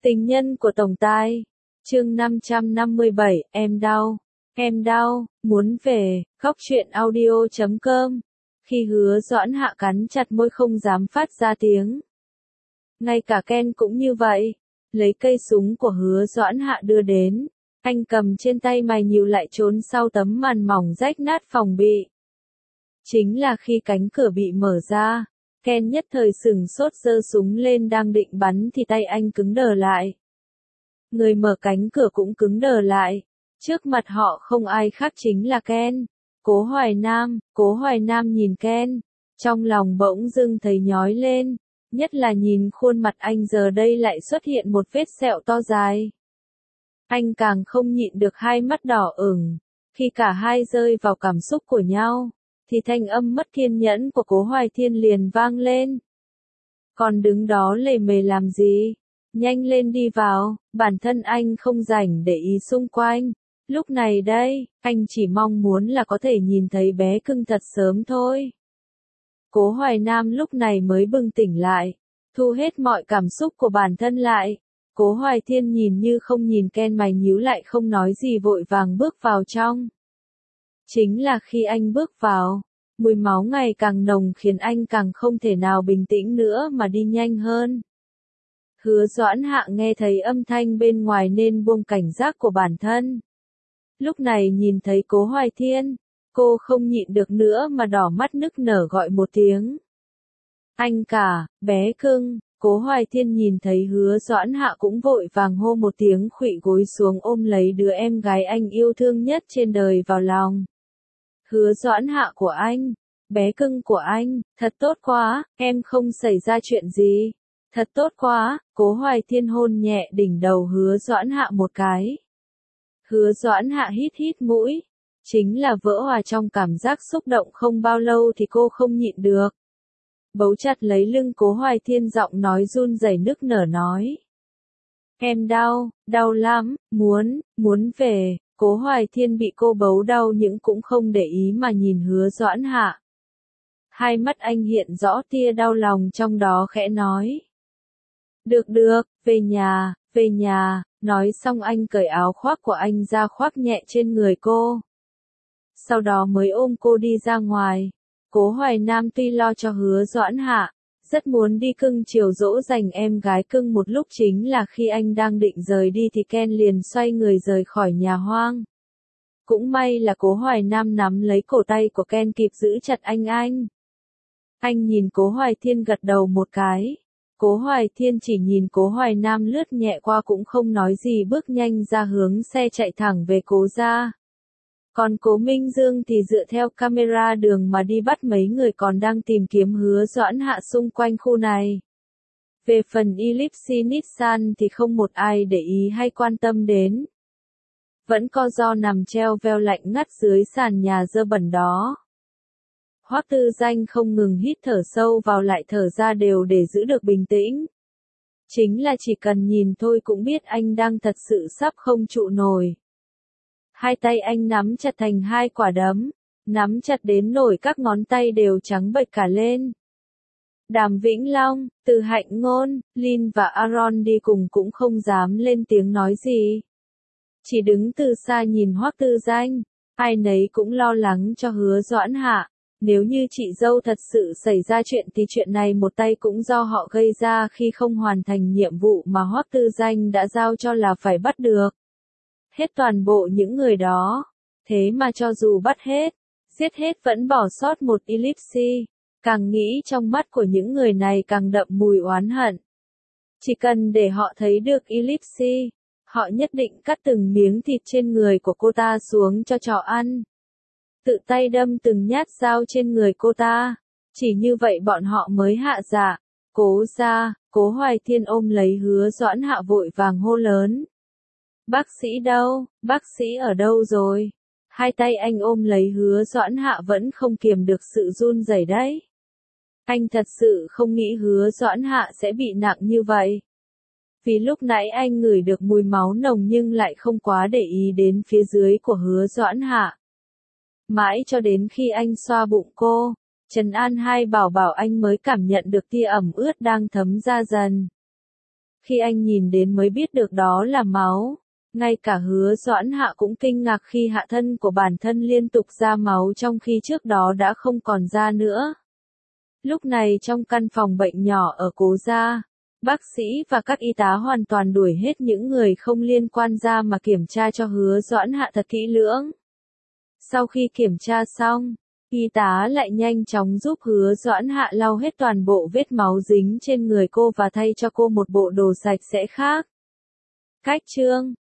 Tình nhân của tổng tài. Chương 557, em đau, muốn về, khóc chuyện audio.com. Khi Hứa Doãn Hạ cắn chặt môi không dám phát ra tiếng. Ngay cả Ken cũng như vậy. Lấy cây súng của Hứa Doãn Hạ đưa đến. Anh cầm trên tay mày nhíu lại trốn sau tấm màn mỏng rách nát phòng bị. Chính là khi cánh cửa bị mở ra. Ken nhất thời sửng sốt giơ súng lên đang định bắn thì tay anh cứng đờ lại. Người mở cánh cửa cũng cứng đờ lại. Trước mặt họ không ai khác chính là Ken. Cố Hoài Nam nhìn Ken. Trong lòng bỗng dưng thấy nhói lên. Nhất là nhìn khuôn mặt anh giờ đây lại xuất hiện một vết sẹo to dài. Anh càng không nhịn được hai mắt đỏ ửng. Khi cả hai rơi vào cảm xúc của nhau, thì thanh âm mất kiên nhẫn của Cố Hoài Thiên liền vang lên. Còn đứng đó lề mề làm gì? Nhanh lên đi vào, bản thân anh không rảnh để ý xung quanh. Lúc này đây, anh chỉ mong muốn là có thể nhìn thấy bé cưng thật sớm thôi. Cố Hoài Nam lúc này mới bừng tỉnh lại, thu hết mọi cảm xúc của bản thân lại. Cố Hoài Thiên nhìn như không nhìn Ken, mày nhíu lại không nói gì vội vàng bước vào trong. Chính là khi anh bước vào, mùi máu ngày càng nồng khiến anh càng không thể nào bình tĩnh nữa mà đi nhanh hơn. Hứa Doãn Hạ nghe thấy âm thanh bên ngoài nên buông cảnh giác của bản thân. Lúc này nhìn thấy Cố Hoài Thiên, cô không nhịn được nữa mà đỏ mắt nức nở gọi một tiếng. Anh cả, bé cưng. Cố Hoài Thiên nhìn thấy Hứa Doãn Hạ cũng vội vàng hô một tiếng, khuỵu gối xuống ôm lấy đứa em gái anh yêu thương nhất trên đời vào lòng. Hứa Doãn Hạ của anh, bé cưng của anh, thật tốt quá, em không xảy ra chuyện gì. Thật tốt quá. Cố Hoài Thiên hôn nhẹ đỉnh đầu Hứa Doãn Hạ một cái. Hứa Doãn Hạ hít mũi. Chính là vỡ hòa trong cảm giác xúc động không bao lâu thì cô không nhịn được. Bấu chặt lấy lưng Cố Hoài Thiên, giọng nói run rẩy nức nở nói. Em đau lắm, muốn về. Cố Hoài Thiên bị cô bấu đau nhưng cũng không để ý mà nhìn Hứa Doãn Hạ. Hai mắt anh hiện rõ tia đau lòng trong đó, khẽ nói. Được, về nhà, nói xong anh cởi áo khoác của anh ra khoác nhẹ trên người cô. Sau đó mới ôm cô đi ra ngoài. Cố Hoài Nam tuy lo cho Hứa Doãn Hạ, rất muốn đi cưng chiều dỗ dành em gái cưng một lúc, chính là khi anh đang định rời đi thì Ken liền xoay người rời khỏi nhà hoang. Cũng may là Cố Hoài Nam nắm lấy cổ tay của Ken kịp giữ chặt anh. Anh nhìn Cố Hoài Thiên gật đầu một cái. Cố Hoài Thiên chỉ nhìn Cố Hoài Nam lướt nhẹ qua cũng không nói gì, bước nhanh ra hướng xe chạy thẳng về Cố gia. Còn Cố Minh Dương thì dựa theo camera đường mà đi bắt mấy người còn đang tìm kiếm Hứa Doãn Hạ xung quanh khu này. Về phần Ellipse Nissan thì không một ai để ý hay quan tâm đến. Vẫn co ro nằm treo veo lạnh ngắt dưới sàn nhà dơ bẩn đó. Hoắc Tư Danh không ngừng hít thở sâu vào lại thở ra đều để giữ được bình tĩnh. Chính là chỉ cần nhìn thôi cũng biết anh đang thật sự sắp không trụ nổi. Hai tay anh nắm chặt thành hai quả đấm, nắm chặt đến nổi các ngón tay đều trắng bệch cả lên. Đàm Vĩnh Long, Từ Hạnh Ngôn, Lin và Aaron đi cùng cũng không dám lên tiếng nói gì. Chỉ đứng từ xa nhìn Hoắc Tư Danh, ai nấy cũng lo lắng cho Hứa Doãn Hạ. Nếu như chị dâu thật sự xảy ra chuyện thì chuyện này một tay cũng do họ gây ra khi không hoàn thành nhiệm vụ mà Hoắc Tư Danh đã giao cho là phải bắt được. Hết toàn bộ những người đó. Thế mà cho dù bắt hết, giết hết vẫn bỏ sót một Ellipse. Càng nghĩ trong mắt của những người này càng đậm mùi oán hận. Chỉ cần để họ thấy được Ellipse, họ nhất định cắt từng miếng thịt trên người của cô ta xuống cho chó ăn. Tự tay đâm từng nhát dao trên người cô ta. Chỉ như vậy bọn họ mới hạ dạ. Cố gia. Cố Hoài Thiên ôm lấy Hứa Doãn Hạ vội vàng hô lớn. Bác sĩ đâu? Bác sĩ ở đâu rồi? Hai tay anh ôm lấy Hứa Doãn Hạ vẫn không kiềm được sự run rẩy đấy. Anh thật sự không nghĩ Hứa Doãn Hạ sẽ bị nặng như vậy. Vì lúc nãy anh ngửi được mùi máu nồng nhưng lại không quá để ý đến phía dưới của Hứa Doãn Hạ. Mãi cho đến khi anh xoa bụng cô, trấn an hai bảo anh mới cảm nhận được tia ẩm ướt đang thấm ra dần. Khi anh nhìn đến mới biết được đó là máu. Ngay cả Hứa Doãn Hạ cũng kinh ngạc khi hạ thân của bản thân liên tục ra máu trong khi trước đó đã không còn ra nữa. Lúc này trong căn phòng bệnh nhỏ ở Cố gia, bác sĩ và các y tá hoàn toàn đuổi hết những người không liên quan ra mà kiểm tra cho Hứa Doãn Hạ thật kỹ lưỡng. Sau khi kiểm tra xong, y tá lại nhanh chóng giúp Hứa Doãn Hạ lau hết toàn bộ vết máu dính trên người cô và thay cho cô một bộ đồ sạch sẽ khác. Cách chương